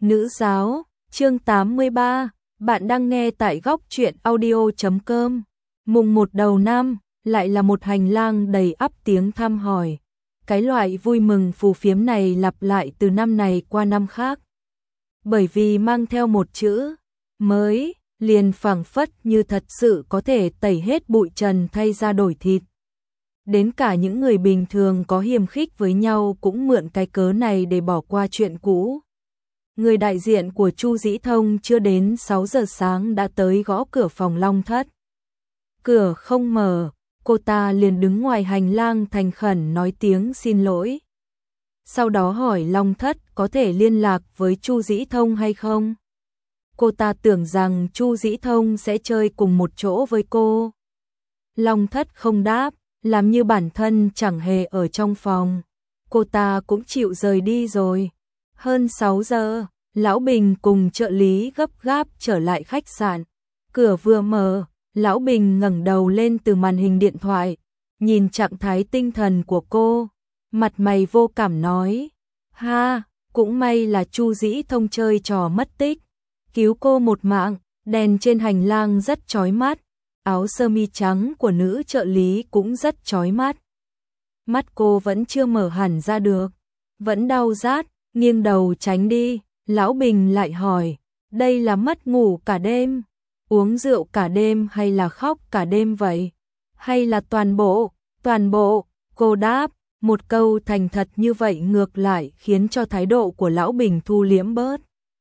Nữ giáo, chương 83, bạn đang nghe tại góc truyện audio.com. Mùng 1 đầu năm, lại là một hành lang đầy ắp tiếng thăm hỏi. Cái loại vui mừng phù phiếm này lặp lại từ năm này qua năm khác. Bởi vì mang theo một chữ mới, liền phảng phất như thật sự có thể tẩy hết bụi trần thay ra đổi thịt. Đến cả những người bình thường có hiềm khích với nhau cũng mượn cái cớ này để bỏ qua chuyện cũ. Người đại diện của Chu Dĩ Thông chưa đến 6 giờ sáng đã tới gõ cửa phòng Long Thất. Cửa không mở, cô ta liền đứng ngoài hành lang thành khẩn nói tiếng xin lỗi. Sau đó hỏi Long Thất có thể liên lạc với Chu Dĩ Thông hay không. Cô ta tưởng rằng Chu Dĩ Thông sẽ chơi cùng một chỗ với cô. Long Thất không đáp, làm như bản thân chẳng hề ở trong phòng. Cô ta cũng chịu rời đi rồi. Hơn 6 giờ, Lão Bình cùng trợ lý gấp gáp trở lại khách sạn. Cửa vừa mở, Lão Bình ngẩng đầu lên từ màn hình điện thoại, nhìn trạng thái tinh thần của cô, mặt mày vô cảm nói: "Ha, cũng may là Chu Dĩ Thông chơi trò mất tích, cứu cô một mạng." Đèn trên hành lang rất chói mắt, áo sơ mi trắng của nữ trợ lý cũng rất chói mắt. Mắt cô vẫn chưa mở hẳn ra được, vẫn đau rát, nghiêng đầu tránh đi. Lão Bình lại hỏi: "Đây là mất ngủ cả đêm, uống rượu cả đêm hay là khóc cả đêm vậy? Hay là toàn bộ?" "Toàn bộ." Cô đáp, một câu thành thật như vậy ngược lại khiến cho thái độ của Lão Bình thu liễm bớt.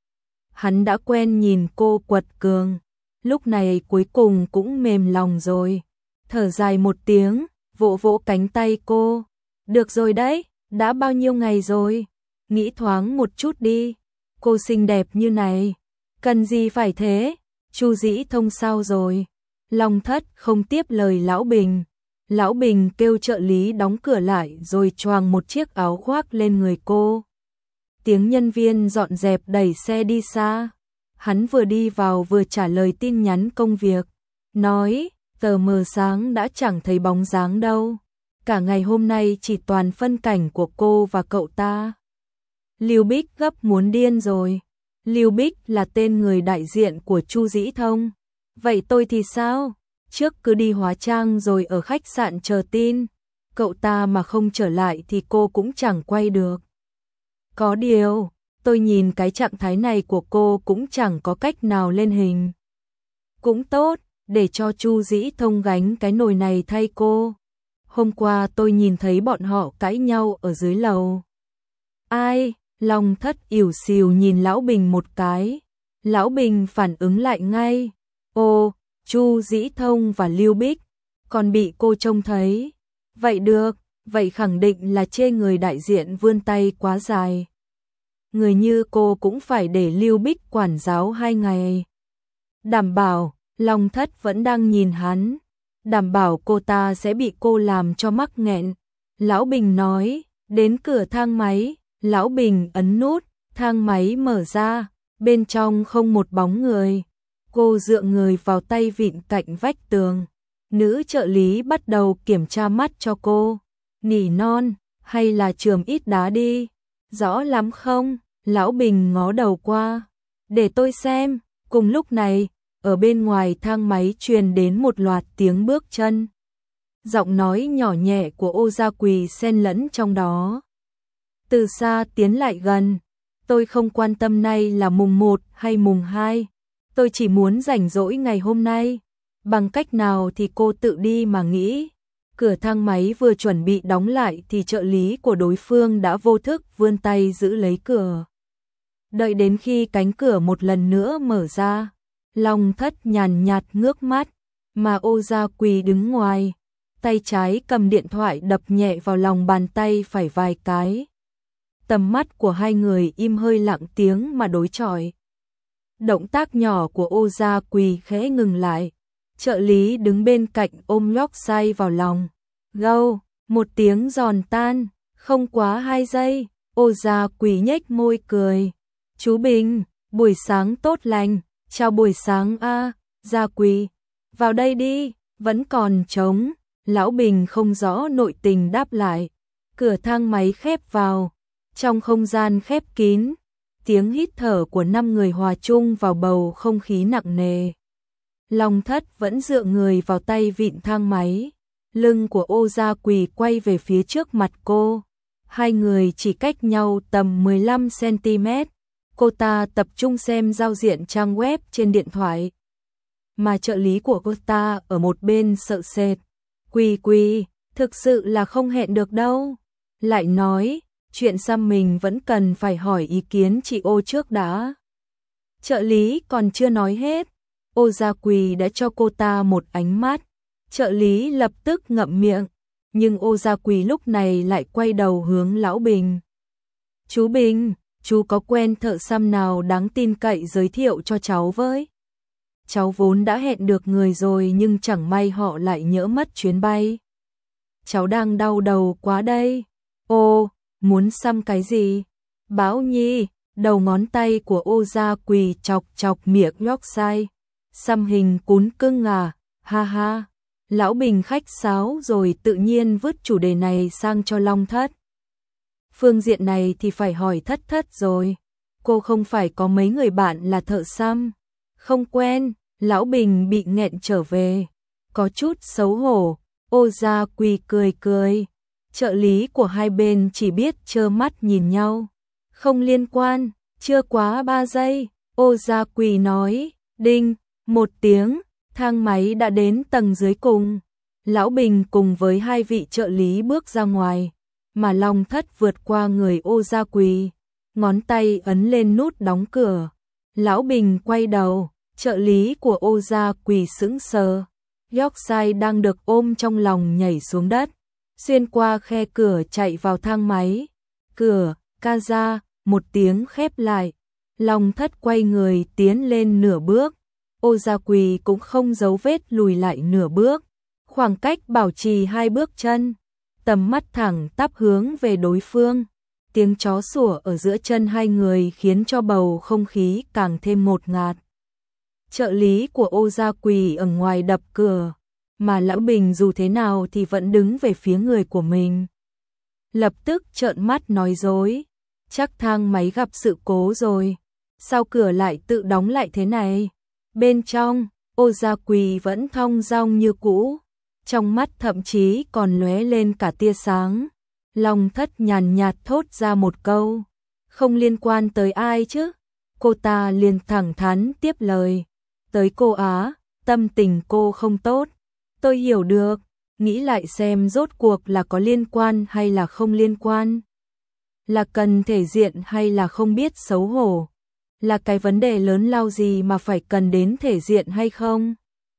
Hắn đã quen nhìn cô quật cường, lúc này cuối cùng cũng mềm lòng rồi. Thở dài một tiếng, vỗ vỗ cánh tay cô. "Được rồi đấy, đã bao nhiêu ngày rồi? Nghĩ thoáng một chút đi. Cô xinh đẹp như này, cần gì phải thế? Chu Dĩ Thông sao rồi?" Long Thất không tiếp lời Lão Bình. Lão Bình kêu trợ lý đóng cửa lại rồi choàng một chiếc áo khoác lên người cô. Tiếng nhân viên dọn dẹp đẩy xe đi xa. Hắn vừa đi vào vừa trả lời tin nhắn công việc, nói: "Tờ mờ sáng đã chẳng thấy bóng dáng đâu. Cả ngày hôm nay chỉ toàn phân cảnh của cô và cậu ta." Lưu Bích gấp muốn điên rồi. Lưu Bích là tên người đại diện của Chu Dĩ Thông. Vậy tôi thì sao? Trước cứ đi hóa trang rồi ở khách sạn chờ tin. Cậu ta mà không trở lại thì cô cũng chẳng quay được. Có điều, tôi nhìn cái trạng thái này của cô cũng chẳng có cách nào lên hình. Cũng tốt, để cho Chu Dĩ Thông gánh cái nồi này thay cô. Hôm qua tôi nhìn thấy bọn họ cãi nhau ở dưới lầu." "Ai?" Long Thất ỉu xìu nhìn Lão Bình một cái. Lão Bình phản ứng lại ngay. "Ồ, Chu Dĩ Thông và Lưu Bích, còn bị cô trông thấy. Vậy được, vậy khẳng định là chê người đại diện vươn tay quá dài. Người như cô cũng phải để Lưu Bích quản giáo 2 ngày. Đảm bảo." Long Thất vẫn đang nhìn hắn. "Đảm bảo cô ta sẽ bị cô làm cho mắc nghẹn." Lão Bình nói. Đến cửa thang máy, Lão Bình ấn nút, thang máy mở ra, bên trong không một bóng người. Cô dựa người vào tay vịn cạnh vách tường. Nữ trợ lý bắt đầu kiểm tra mắt cho cô. Nỉ non, hay là chườm ít đá đi. Rõ lắm không? Lão Bình ngó đầu qua. Để tôi xem. Cùng lúc này, ở bên ngoài thang máy truyền đến một loạt tiếng bước chân. Giọng nói nhỏ nhẹ của Ô Gia Quỳ xen lẫn trong đó. Từ xa tiến lại gần. Tôi không quan tâm nay là mùng 1 hay mùng 2. Tôi chỉ muốn rảnh rỗi ngày hôm nay. Bằng cách nào thì cô tự đi mà nghĩ. Cửa thang máy vừa chuẩn bị đóng lại thì trợ lý của đối phương đã vô thức vươn tay giữ lấy cửa. Đợi đến khi cánh cửa một lần nữa mở ra, Long Thất nhàn nhạt ngước mắt, mà Ô Gia Quỳ đứng ngoài. Tay trái cầm điện thoại đập nhẹ vào lòng bàn tay phải vài cái. Tầm mắt của hai người im hơi lặng tiếng mà đối chọi. Động tác nhỏ của Ô Gia Quỳ khẽ ngừng lại. Trợ lý đứng bên cạnh ôm lóc say vào lòng. Gâu, một tiếng giòn tan, không quá 2 giây, Ô Gia Quỳ nhếch môi cười. "Chú Bình, buổi sáng tốt lành." "Chào buổi sáng a, Gia Quỳ. Vào đây đi, vẫn còn trống." Lão Bình không rõ nội tình đáp lại. Cửa thang máy khép vào. Trong không gian khép kín, tiếng hít thở của 5 người hòa chung vào bầu không khí nặng nề. Long Thất vẫn dựa người vào tay vịn thang máy, lưng của Ô Gia Quỳ quay về phía trước mặt cô. Hai người chỉ cách nhau tầm 15 cm. Cô ta tập trung xem giao diện trang web trên điện thoại, mà trợ lý của cô ta ở một bên sợ sệt. Quỳ, thực sự là không hẹn được đâu. Lại nói, chuyện xăm mình vẫn cần phải hỏi ý kiến chị Ô trước đã. Trợ lý còn chưa nói hết, Ô Gia Quỳ đã cho cô ta một ánh mắt. Trợ lý lập tức ngậm miệng, nhưng Ô Gia Quỳ lúc này lại quay đầu hướng Lão Bình. Chú Bình, chú có quen thợ xăm nào đáng tin cậy giới thiệu cho cháu với? Cháu vốn đã hẹn được người rồi nhưng chẳng may họ lại nhỡ mất chuyến bay. Cháu đang đau đầu quá đây. Ô, muốn xăm cái gì? Bảo Nhi, đầu ngón tay của Ô Gia Quỳ chọc chọc miệng Yorkshire. Xăm hình cún cưng à, ha ha. Lão Bình khách sáo rồi tự nhiên vứt chủ đề này sang cho Long Thất. Phương diện này thì phải hỏi Thất rồi. Cô không phải có mấy người bạn là thợ xăm? Không quen. Lão Bình bị nghẹn trở về, có chút xấu hổ. Ô Gia Quỳ cười. Trợ lý của hai bên chỉ biết trơ mắt nhìn nhau. Không liên quan, chưa quá 3 giây, Ô Gia Quỳ nói, đinh, một tiếng, thang máy đã đến tầng dưới cùng. Lão Bình cùng với hai vị trợ lý bước ra ngoài, mà Long Thất vượt qua người Ô Gia Quỳ, ngón tay ấn lên nút đóng cửa. Lão Bình quay đầu, trợ lý của Ô Gia Quỳ sững sờ. Yorkshire đang được ôm trong lòng nhảy xuống đất, xuyên qua khe cửa chạy vào thang máy. Cửa, ca ra, một tiếng khép lại. Long Thất quay người tiến lên nửa bước. Ô Gia Quỳ cũng không giấu vết lùi lại nửa bước. Khoảng cách bảo trì 2 bước chân. Tầm mắt thẳng tắp hướng về đối phương. Tiếng chó sủa ở giữa chân hai người khiến cho bầu không khí càng thêm ngột ngạt. Trợ lý của Ô Gia Quỳ ở ngoài đập cửa, mà Lão Bình dù thế nào thì vẫn đứng về phía người của mình. Lập tức trợn mắt nói dối, chắc thang máy gặp sự cố rồi, sao cửa lại tự đóng lại thế này? Bên trong, Ô Gia Quỳ vẫn thong dong như cũ, trong mắt thậm chí còn lóe lên cả tia sáng. Long Thất nhàn nhạt thốt ra một câu, không liên quan tới ai chứ? Cô ta liền thẳng thắn tiếp lời, tới cô á, tâm tình cô không tốt. Tôi hiểu được, nghĩ lại xem rốt cuộc là có liên quan hay là không liên quan. Là cần thể diện hay là không biết xấu hổ. Là cái vấn đề lớn lao gì mà phải cần đến thể diện hay không?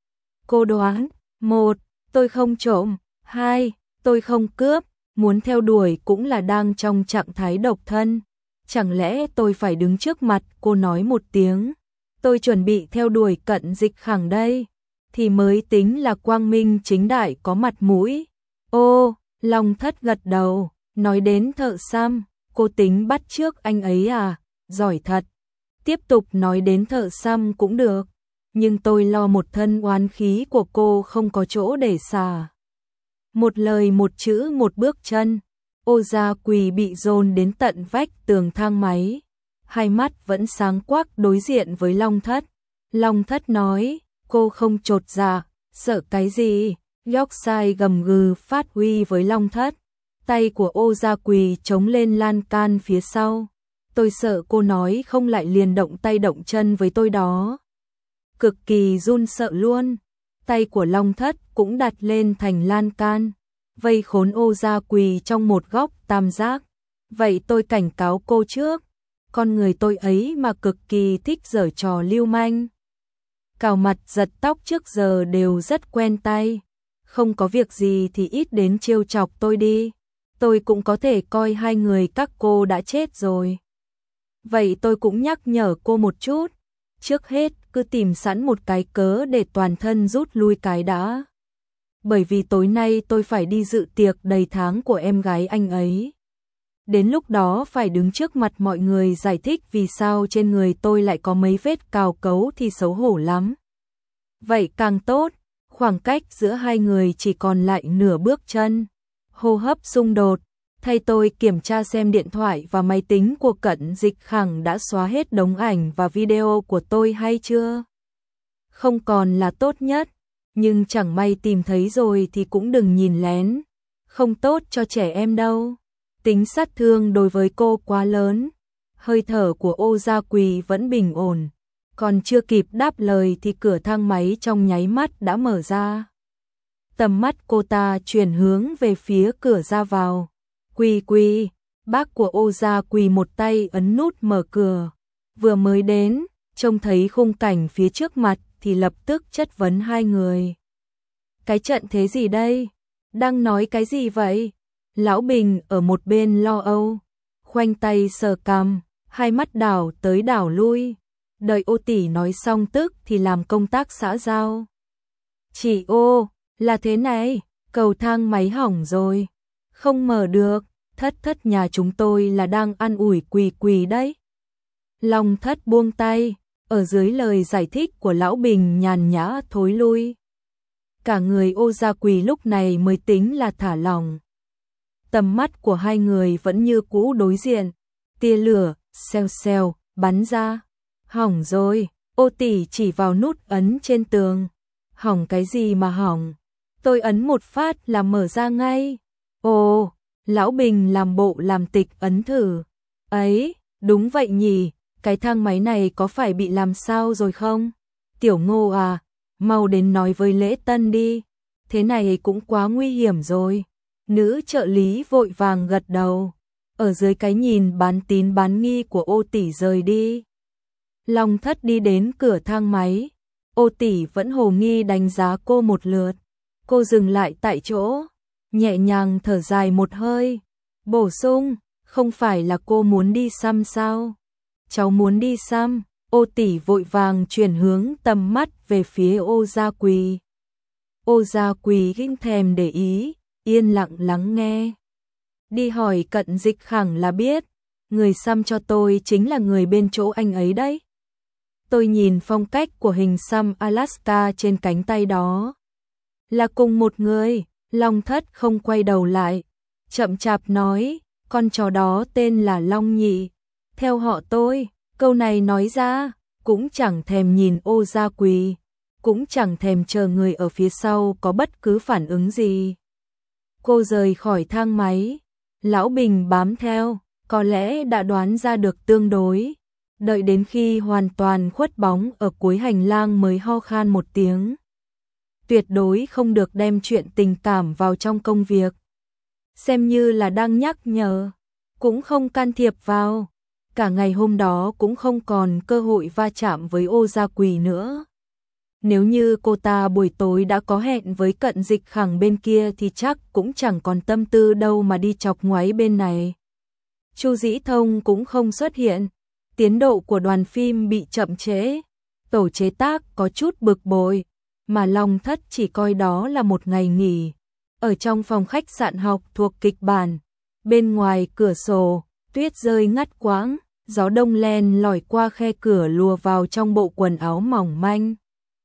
Cô đoán, 1. Tôi không trộm, 2. Tôi không cướp, muốn theo đuổi cũng là đang trong trạng thái độc thân. Chẳng lẽ tôi phải đứng trước mặt cô nói một tiếng, tôi chuẩn bị theo đuổi Cận Dịch Khẳng đây, thì mới tính là quang minh chính đại có mặt mũi. Ô, Long Thất gật đầu, nói đến thợ xăm, cô tính bắt chước anh ấy à, giỏi thật. Tiếp tục nói đến thợ xăm cũng được, nhưng tôi lo một thân oán khí của cô không có chỗ để xả. Một lời một chữ một bước chân, Ô Gia Quỳ bị dồn đến tận vách tường thang máy, hai mắt vẫn sáng quắc đối diện với Long Thất. Long Thất nói, cô không chột dạ, sợ cái gì? Yorkshire gầm gừ phát huy với Long Thất. Tay của Ô Gia Quỳ chống lên lan can phía sau. Tôi sợ cô nói không lại liền động tay động chân với tôi đó. Cực kỳ run sợ luôn. Tay của Long Thất cũng đặt lên thành lan can, vây khốn Ô Gia Quỳ trong một góc tam giác. Vậy tôi cảnh cáo cô trước, con người tôi ấy mà cực kỳ thích giở trò lưu manh. Cào mặt giật tóc trước giờ đều rất quen tay, không có việc gì thì ít đến trêu chọc tôi đi, tôi cũng có thể coi hai người các cô đã chết rồi. Vậy tôi cũng nhắc nhở cô một chút, trước hết cứ tìm sẵn một cái cớ để toàn thân rút lui cái đã. Bởi vì tối nay tôi phải đi dự tiệc đầy tháng của em gái anh ấy. Đến lúc đó phải đứng trước mặt mọi người giải thích vì sao trên người tôi lại có mấy vết cào cấu thì xấu hổ lắm. Vậy càng tốt, khoảng cách giữa hai người chỉ còn lại nửa bước chân. Hô hấp xung đột, Thay tôi kiểm tra xem điện thoại và máy tính của Cận Dịch Khẳng đã xóa hết đống ảnh và video của tôi hay chưa. Không còn là tốt nhất, nhưng chẳng may tìm thấy rồi thì cũng đừng nhìn lén, không tốt cho trẻ em đâu. Tính sát thương đối với cô quá lớn. Hơi thở của Ô Gia Quỳ vẫn bình ổn, còn chưa kịp đáp lời thì cửa thang máy trong nháy mắt đã mở ra. Tầm mắt cô ta chuyển hướng về phía cửa ra vào. Quỳ quỳ, bác của Ô Gia Quỳ một tay ấn nút mở cửa. Vừa mới đến, trông thấy khung cảnh phía trước mặt thì lập tức chất vấn hai người. Cái trận thế gì đây? Đang nói cái gì vậy? Lão Bình ở một bên lo âu, khoanh tay sờ cằm, hai mắt đảo tới đảo lui. Đợi Ô tỷ nói xong tức thì làm công tác xã giao. Chị Ô, là thế này, cầu thang máy hỏng rồi, không mở được, thất nhà chúng tôi là đang ăn ủi Quỳ Quỳ đấy. Long Thất buông tay, ở dưới lời giải thích của Lão Bình nhàn nhã thối lui. Cả người Ô Gia Quỳ lúc này mới tính là thả lỏng. Tầm mắt của hai người vẫn như cũ đối diện, tia lửa, xèo bắn ra. Hỏng rồi, Ô tỷ chỉ vào nút ấn trên tường. Hỏng cái gì mà hỏng? Tôi ấn một phát là mở ra ngay. Ồ, Lão Bình làm bộ làm tịch ấn thử. Ấy, đúng vậy nhỉ, cái thang máy này có phải bị làm sao rồi không? Tiểu Ngô à, mau đến nói với Lễ Tân đi. Thế này cũng quá nguy hiểm rồi. Nữ trợ lý vội vàng gật đầu. Ở dưới cái nhìn bán tín bán nghi của Ô tỷ rời đi. Long Thất đi đến cửa thang máy. Ô tỷ vẫn hồ nghi đánh giá cô một lượt. Cô dừng lại tại chỗ, nhẹ nhàng thở dài một hơi, bổ sung, không phải là cô muốn đi xăm sao? Cháu muốn đi xăm. Ô tỷ vội vàng chuyển hướng tầm mắt về phía Ô Gia Quỳ. Ô Gia Quỳ không thèm để ý, yên lặng lắng nghe. Đi hỏi Cận Dịch Khẳng là biết, người xăm cho tôi chính là người bên chỗ anh ấy đấy. Tôi nhìn phong cách của hình xăm Alaska trên cánh tay đó. Là cùng một người. Long Thất không quay đầu lại, chậm chạp nói, con chó đó tên là Long Nhị. Theo họ tôi, câu này nói ra, cũng chẳng thèm nhìn Ô Gia Quỳ, cũng chẳng thèm chờ người ở phía sau có bất cứ phản ứng gì. Cô rời khỏi thang máy, Lão Bình bám theo, có lẽ đã đoán ra được tương đối. Đợi đến khi hoàn toàn khuất bóng ở cuối hành lang mới ho khan một tiếng. Tuyệt đối không được đem chuyện tình cảm vào trong công việc. Xem như là đang nhắc nhở, cũng không can thiệp vào. Cả ngày hôm đó cũng không còn cơ hội va chạm với Ô Gia Quỳ nữa. Nếu như cô ta buổi tối đã có hẹn với Cận Dịch Khẳng bên kia thì chắc cũng chẳng còn tâm tư đâu mà đi chọc ngoáy bên này. Chu Dĩ Thông cũng không xuất hiện. Tiến độ của đoàn phim bị chậm trễ. Tổ chế tác có chút bực bội. Mà Long Thất chỉ coi đó là một ngày nghỉ. Ở trong phòng khách sạn học thuộc kịch bản, bên ngoài cửa sổ, tuyết rơi ngắt quãng, gió đông len lỏi qua khe cửa lùa vào trong bộ quần áo mỏng manh.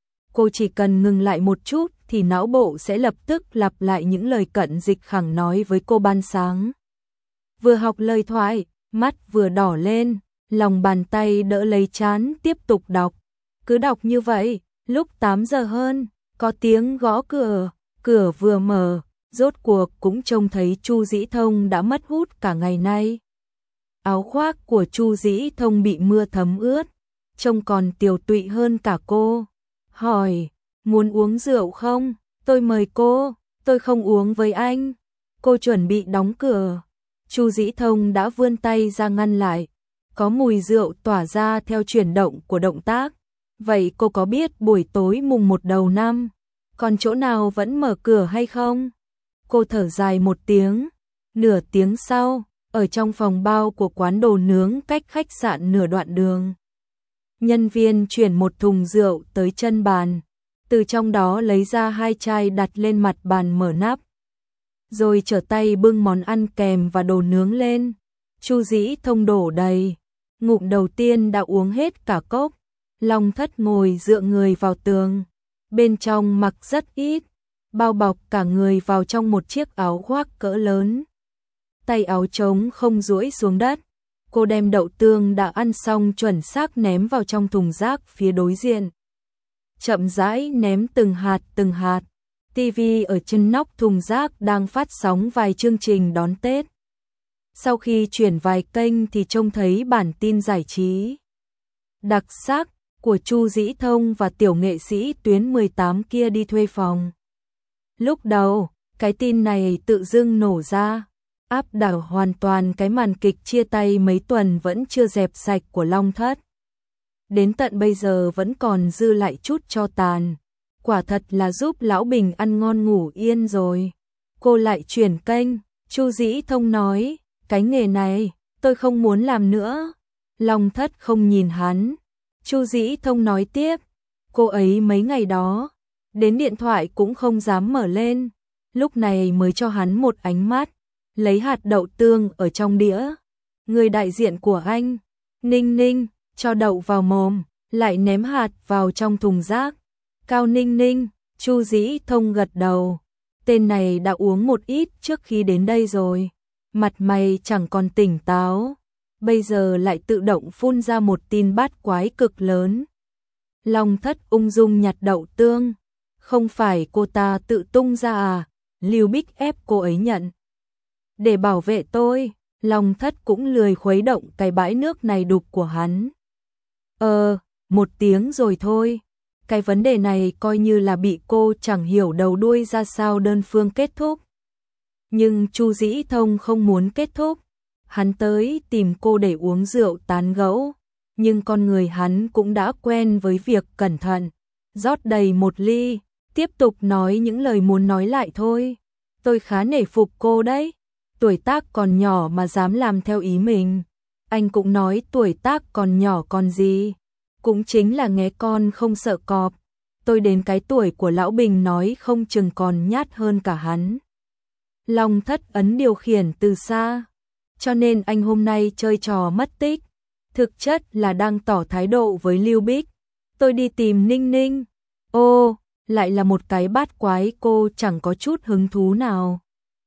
Cô chỉ cần ngừng lại một chút thì não bộ sẽ lập tức lặp lại những lời Cận Dịch Khẳng nói với cô ban sáng. Vừa học lời thoại, mắt vừa đỏ lên, lòng bàn tay đỡ lấy trán tiếp tục đọc. Cứ đọc như vậy. Lúc 8 giờ hơn, có tiếng gõ cửa, cửa vừa mở, rốt cuộc cũng trông thấy Chu Dĩ Thông đã mất hút cả ngày nay. Áo khoác của Chu Dĩ Thông bị mưa thấm ướt, trông còn tiều tụy hơn cả cô. Hỏi, muốn uống rượu không? Tôi mời cô, tôi không uống với anh. Cô chuẩn bị đóng cửa. Chu Dĩ Thông đã vươn tay ra ngăn lại. Có mùi rượu tỏa ra theo chuyển động của động tác. Vậy cô có biết buổi tối mùng 1 đầu năm, còn chỗ nào vẫn mở cửa hay không? Cô thở dài một tiếng. Nửa tiếng sau, ở trong phòng bao của quán đồ nướng cách khách sạn nửa đoạn đường. Nhân viên chuyển một thùng rượu tới chân bàn. Từ trong đó lấy ra 2 chai đặt lên mặt bàn mở nắp. Rồi trở tay bưng món ăn kèm và đồ nướng lên. Chu Dĩ Thông đổ đầy. Ngụm đầu tiên đã uống hết cả cốc. Long Thất ngồi dựa người vào tường, bên trong mặc rất ít, bao bọc cả người vào trong một chiếc áo khoác cỡ lớn. tay áo trống không duỗi xuống đất. Cô đem đậu tương đã ăn xong chuẩn xác ném vào trong thùng rác phía đối diện. Chậm rãi ném từng hạt từng hạt. TV ở chân nóc thùng rác đang phát sóng vài chương trình đón Tết. Sau khi chuyển vài kênh thì trông thấy bản tin giải trí đặc sắc của Chu Dĩ Thông và tiểu nghệ sĩ Tuyến 18 kia đi thuê phòng. Lúc đầu, cái tin này tự dưng nổ ra, áp đảo hoàn toàn cái màn kịch chia tay mấy tuần vẫn chưa dẹp sạch của Long Thất. Đến tận bây giờ vẫn còn dư lại chút tro tàn. Quả thật là giúp Lão Bình ăn ngon ngủ yên rồi. Cô lại chuyển kênh, Chu Dĩ Thông nói, cái nghề này, tôi không muốn làm nữa. Long Thất không nhìn hắn. Chu Dĩ Thông nói tiếp, cô ấy mấy ngày đó, đến điện thoại cũng không dám mở lên. Lúc này mới cho hắn một ánh mắt, lấy hạt đậu tương ở trong đĩa. Người đại diện của anh, Ninh Ninh, cho đậu vào mồm, lại ném hạt vào trong thùng rác. Cao Ninh Ninh, Chu Dĩ Thông gật đầu. Tên này đã uống một ít trước khi đến đây rồi. Mặt mày chẳng còn tỉnh táo. Bây giờ lại tự động phun ra một tin bát quái cực lớn. Long Thất ung dung nhặt đậu tương. Không phải cô ta tự tung ra à? Lưu Bích ép cô ấy nhận. Để bảo vệ tôi, Long Thất cũng lười khuấy động cái bãi nước này đục của hắn. Một tiếng rồi thôi. Cái vấn đề này coi như là bị cô chẳng hiểu đầu đuôi ra sao đơn phương kết thúc. Nhưng Chu Dĩ Thông không muốn kết thúc. Hắn tới tìm cô để uống rượu tán gẫu. Nhưng con người hắn cũng đã quen với việc cẩn thận. Rót đầy một ly, tiếp tục nói những lời muốn nói lại thôi. Tôi khá nể phục cô đấy. Tuổi tác còn nhỏ mà dám làm theo ý mình. Anh cũng nói tuổi tác còn nhỏ còn gì. Cũng chính là nghé con không sợ cọp. Tôi đến cái tuổi của Lão Bình nói không chừng còn nhát hơn cả hắn. Long Thất ấn điều khiển từ xa. Cho nên anh hôm nay chơi trò mất tích. Thực chất là đang tỏ thái độ với Lưu Bích. Tôi đi tìm Ninh Ninh. Ô, lại là một cái bát quái cô chẳng có chút hứng thú nào.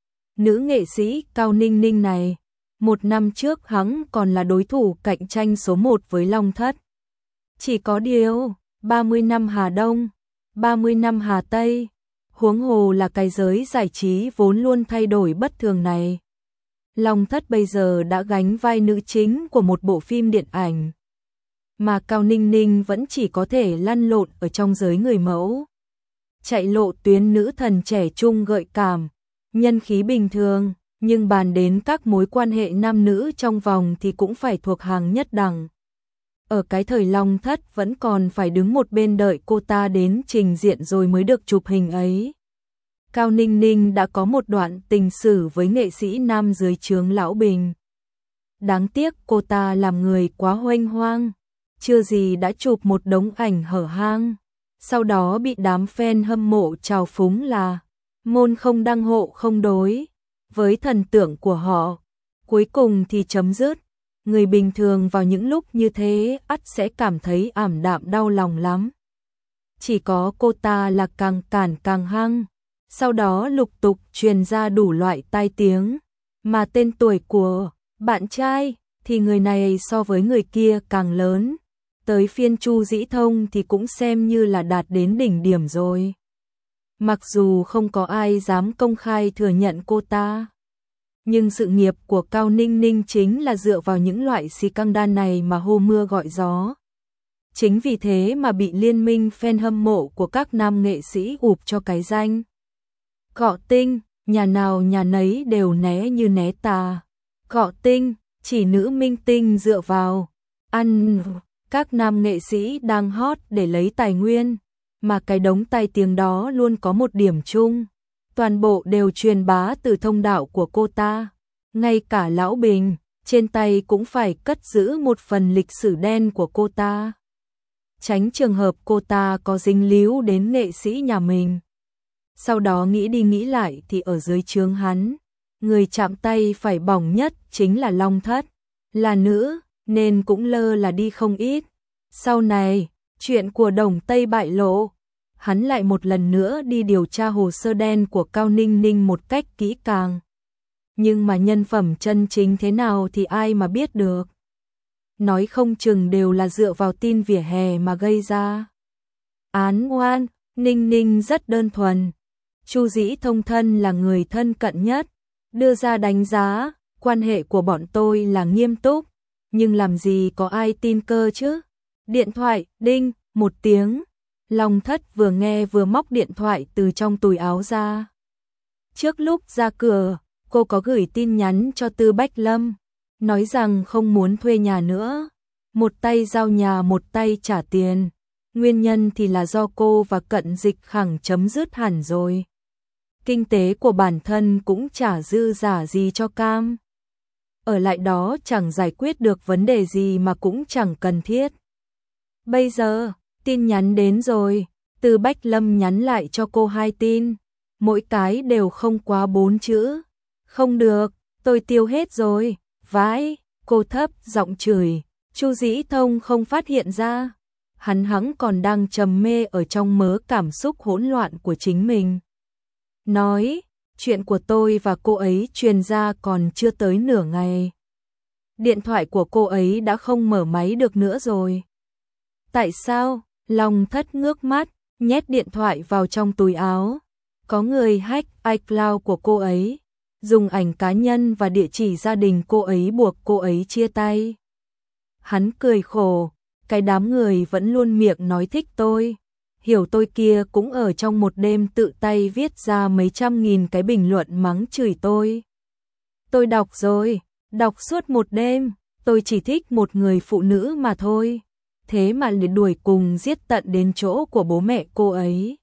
Nữ nghệ sĩ Cao Ninh Ninh này, một năm trước hắn còn là đối thủ cạnh tranh số 1 với Long Thất. Chỉ có điều, 30 năm Hà Đông, 30 năm Hà Tây, huống hồ là cái giới giải trí vốn luôn thay đổi bất thường này. Long Thất bây giờ đã gánh vai nữ chính của một bộ phim điện ảnh, mà Cao Ninh Ninh vẫn chỉ có thể lăn lộn ở trong giới người mẫu. Chạy lộ tuyến nữ thần trẻ trung gợi cảm, nhân khí bình thường, nhưng bàn đến các mối quan hệ nam nữ trong vòng thì cũng phải thuộc hàng nhất đẳng. Ở cái thời Long Thất vẫn còn phải đứng một bên đợi cô ta đến trình diện rồi mới được chụp hình ấy. Cao Ninh Ninh đã có một đoạn tình sử với nghệ sĩ nam dưới trướng Lão Bình. Đáng tiếc cô ta làm người quá huênh hoang, chưa gì đã chụp một đống ảnh hở hang. Sau đó bị đám fan hâm mộ trào phúng là môn không đăng hộ không đối với thần tượng của họ. Cuối cùng thì chấm dứt. Người bình thường vào những lúc như thế ắt sẽ cảm thấy ảm đạm đau lòng lắm. Chỉ có cô ta là càng cản càng hăng. Sau đó lục tục truyền ra đủ loại tai tiếng. Mà tên tuổi của bạn trai thì người này so với người kia càng lớn. Tới phiên Chu Dĩ Thông thì cũng xem như là đạt đến đỉnh điểm rồi. Mặc dù không có ai dám công khai thừa nhận cô ta, nhưng sự nghiệp của Cao Ninh Ninh chính là dựa vào những loại xì căng đan này mà hô mưa gọi gió. Chính vì thế mà bị liên minh fan hâm mộ của các nam nghệ sĩ ụp cho cái danh Cọ Tinh, nhà nào nhà nấy đều né như né tà. Cọ Tinh, chỉ nữ minh tinh dựa vào ăn các nam nghệ sĩ đang hot để lấy tài nguyên, mà cái đống tai tiếng đó luôn có một điểm chung. Toàn bộ đều truyền bá từ thông đạo của cô ta. Ngay cả Lão Bình, trên tay cũng phải cất giữ một phần lịch sử đen của cô ta. Tránh trường hợp cô ta có dính líu đến nghệ sĩ nhà mình. Sau đó nghĩ đi nghĩ lại thì ở dưới trướng hắn, người chạm tay phải bỏng nhất chính là Long Thất. Là nữ, nên cũng lơ là đi không ít. Sau này, chuyện của Đồng Tây bại lộ. Hắn lại một lần nữa đi điều tra hồ sơ đen của Cao Ninh Ninh một cách kỹ càng. nhưng mà nhân phẩm chân chính thế nào thì ai mà biết được. Nói không chừng đều là dựa vào tin vỉa hè mà gây ra. Án oan, Ninh Ninh rất đơn thuần. Chu Dĩ Thông thân là người thân cận nhất, đưa ra đánh giá, quan hệ của bọn tôi là nghiêm túc, nhưng làm gì có ai tin cơ chứ. Điện thoại, đinh, một tiếng. Long Thất vừa nghe vừa móc điện thoại từ trong túi áo ra. Trước lúc ra cửa, cô có gửi tin nhắn cho Tư Bách Lâm, nói rằng không muốn thuê nhà nữa. Một tay giao nhà một tay trả tiền. Nguyên nhân thì là do cô và Cận Dịch Khẳng chấm dứt hẳn rồi. Kinh tế của bản thân cũng chả dư giả gì cho cam. Ở lại đó chẳng giải quyết được vấn đề gì mà cũng chẳng cần thiết. Bây giờ, tin nhắn đến rồi, Từ Bách Lâm nhắn lại cho cô 2 tin, mỗi cái đều không quá 4 chữ. Không được, tôi tiêu hết rồi, vãi, cô thấp giọng chửi, Chu Dĩ Thông không phát hiện ra. Hắn còn đang trầm mê ở trong mớ cảm xúc hỗn loạn của chính mình. Nói, chuyện của tôi và cô ấy truyền ra còn chưa tới nửa ngày. Điện thoại của cô ấy đã không mở máy được nữa rồi. Tại sao? Long Thất ngước mắt, nhét điện thoại vào trong túi áo. Có người hack iCloud của cô ấy, dùng ảnh cá nhân và địa chỉ gia đình cô ấy buộc cô ấy chia tay. Hắn cười khổ, cái đám người vẫn luôn miệng nói thích tôi. Hiểu tôi kia cũng ở trong một đêm tự tay viết ra mấy trăm nghìn cái bình luận mắng chửi tôi. Tôi đọc rồi, đọc suốt một đêm, tôi chỉ thích một người phụ nữ mà thôi. Thế mà liền đuổi cùng giết tận đến chỗ của bố mẹ cô ấy.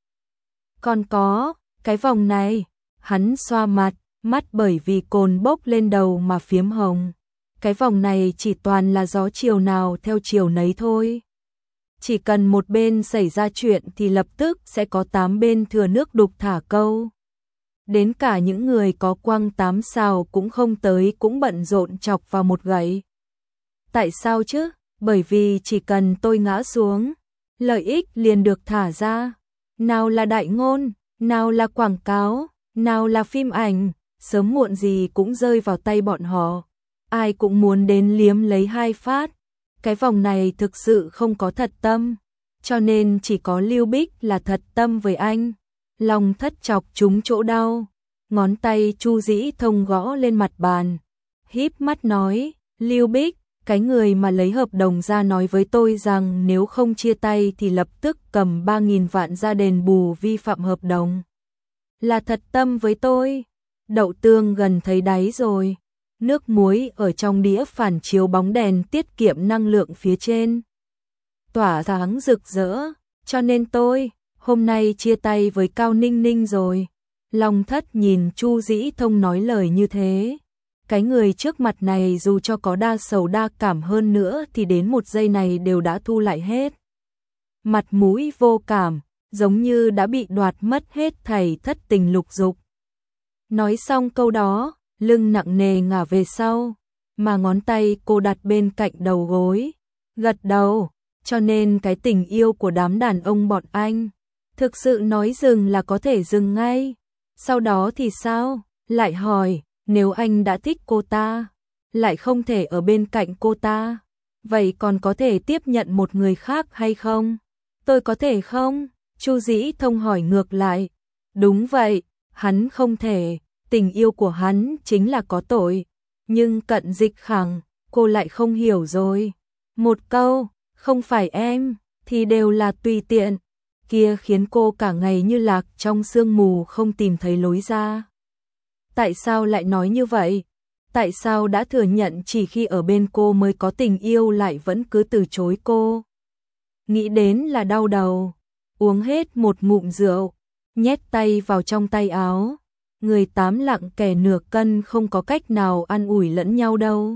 Còn có, cái vòng này, hắn xoa mặt, mắt bởi vì cồn bốc lên đầu mà phiếm hồng. Cái vòng này chỉ toàn là gió chiều nào theo chiều nấy thôi. Chỉ cần một bên xảy ra chuyện thì lập tức sẽ có 8 bên thừa nước đục thả câu. Đến cả những người có quăng 8 sao cũng không tới cũng bận rộn chọc vào một gậy. Tại sao chứ? Bởi vì chỉ cần tôi ngã xuống, lợi ích liền được thả ra. Nào là đại ngôn, nào là quảng cáo, nào là phim ảnh, sớm muộn gì cũng rơi vào tay bọn họ. Ai cũng muốn đến liếm lấy 2 phát. Cái vòng này thực sự không có thật tâm, cho nên chỉ có Lưu Bích là thật tâm với anh. Long Thất chọc trúng chỗ đau, ngón tay Chu Dĩ Thông gõ lên mặt bàn, híp mắt nói, Lưu Bích, cái người mà lấy hợp đồng ra nói với tôi rằng nếu không chia tay thì lập tức cầm 3.000 vạn ra đền bù vi phạm hợp đồng. Là thật tâm với tôi. Đậu tương gần thấy đáy rồi. Nước muối ở trong đĩa phản chiếu bóng đèn tiết kiệm năng lượng phía trên. Tỏa sáng rực rỡ, cho nên tôi, hôm nay chia tay với Cao Ninh Ninh rồi. Long Thất nhìn Chu Dĩ Thông nói lời như thế. Cái người trước mặt này dù cho có đa sầu đa cảm hơn nữa thì đến một giây này đều đã thu lại hết. Mặt mũi vô cảm, giống như đã bị đoạt mất hết thảy thất tình lục dục. Nói xong câu đó, lưng nặng nề ngả về sau, mà ngón tay cô đặt bên cạnh đầu gối, gật đầu, cho nên cái tình yêu của đám đàn ông bọn anh, thực sự nói dừng là có thể dừng ngay. Sau đó thì sao? Lại hỏi, nếu anh đã thích cô ta, lại không thể ở bên cạnh cô ta, vậy còn có thể tiếp nhận một người khác hay không? Tôi có thể không? Chu Dĩ Thông hỏi ngược lại. Đúng vậy, hắn không thể. Tình yêu của hắn chính là có tội, nhưng Cận Dịch Khẳng, cô lại không hiểu rồi. Một câu, không phải em, thì đều là tùy tiện, kia khiến cô cả ngày như lạc trong sương mù không tìm thấy lối ra. Tại sao lại nói như vậy? Tại sao đã thừa nhận chỉ khi ở bên cô mới có tình yêu lại vẫn cứ từ chối cô? Nghĩ đến là đau đầu, uống hết một ngụm rượu, nhét tay vào trong tay áo. Người 8 lạng kẻ nửa cân không có cách nào ăn ủi lẫn nhau đâu.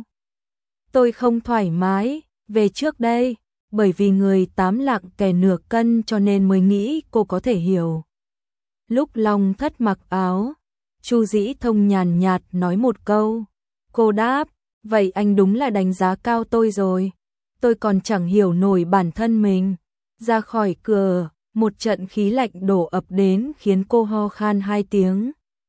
Tôi không thoải mái, về trước đây, bởi vì người 8 lạng kẻ nửa cân cho nên mới nghĩ cô có thể hiểu. Lúc Long Thất mặc áo, Chu Dĩ Thông nhàn nhạt nói một câu. Cô đáp, vậy anh đúng là đánh giá cao tôi rồi. Tôi còn chẳng hiểu nổi bản thân mình. Ra khỏi cửa, một trận khí lạnh đổ ập đến khiến cô ho khan 2 tiếng.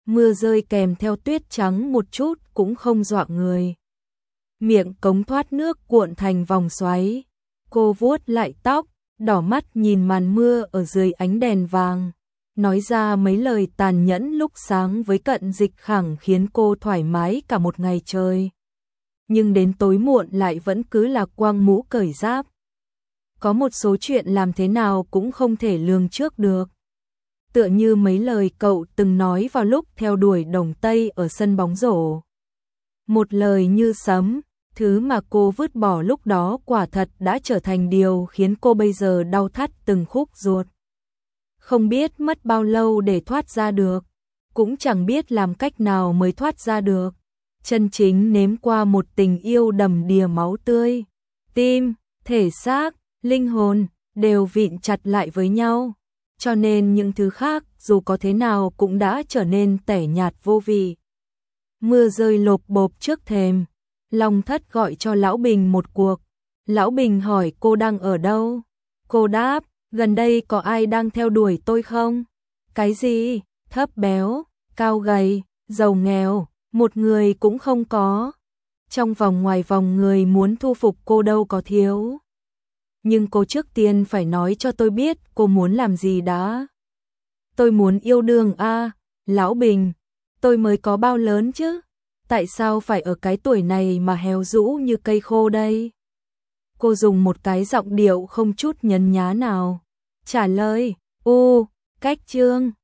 mưa rơi kèm theo tuyết trắng một chút cũng không dọa người. Miệng cống thoát nước cuộn thành vòng xoáy. Cô vuốt lại tóc, đỏ mắt nhìn màn mưa ở dưới ánh đèn vàng. Nói ra mấy lời tàn nhẫn lúc sáng với Cận Dịch Khẳng khiến cô thoải mái cả một ngày trời. Nhưng đến tối muộn lại vẫn cứ là quăng mũ cởi giáp. Có một số chuyện làm thế nào cũng không thể lường trước được. Tựa như mấy lời cậu từng nói vào lúc theo đuổi Đồng Tây ở sân bóng rổ. Một lời như sấm, thứ mà cô vứt bỏ lúc đó quả thật đã trở thành điều khiến cô bây giờ đau thắt từng khúc ruột. Không biết mất bao lâu để thoát ra được, cũng chẳng biết làm cách nào mới thoát ra được. Chân chính nếm qua một tình yêu đầm đìa máu tươi, tim, thể xác, linh hồn đều vịn chặt lại với nhau, cho nên những thứ khác dù có thế nào cũng đã trở nên tẻ nhạt vô vị. Mưa rơi lộp bộp trước thềm, Long Thất gọi cho Lão Bình một cuộc. Lão Bình hỏi cô đang ở đâu? Cô đáp, gần đây có ai đang theo đuổi tôi không? Cái gì? Thấp béo, cao gầy, giàu nghèo, một người cũng không có. Trong vòng ngoài vòng người muốn thu phục cô đâu có thiếu. Nhưng cô trước tiên phải nói cho tôi biết cô muốn làm gì đã. Tôi muốn yêu đương à, Lão Bình, tôi mới có bao lớn chứ? Tại sao phải ở cái tuổi này mà héo rũ như cây khô đây? Cô dùng một cái giọng điệu không chút nhấn nhá nào. Trả lời, cách chương.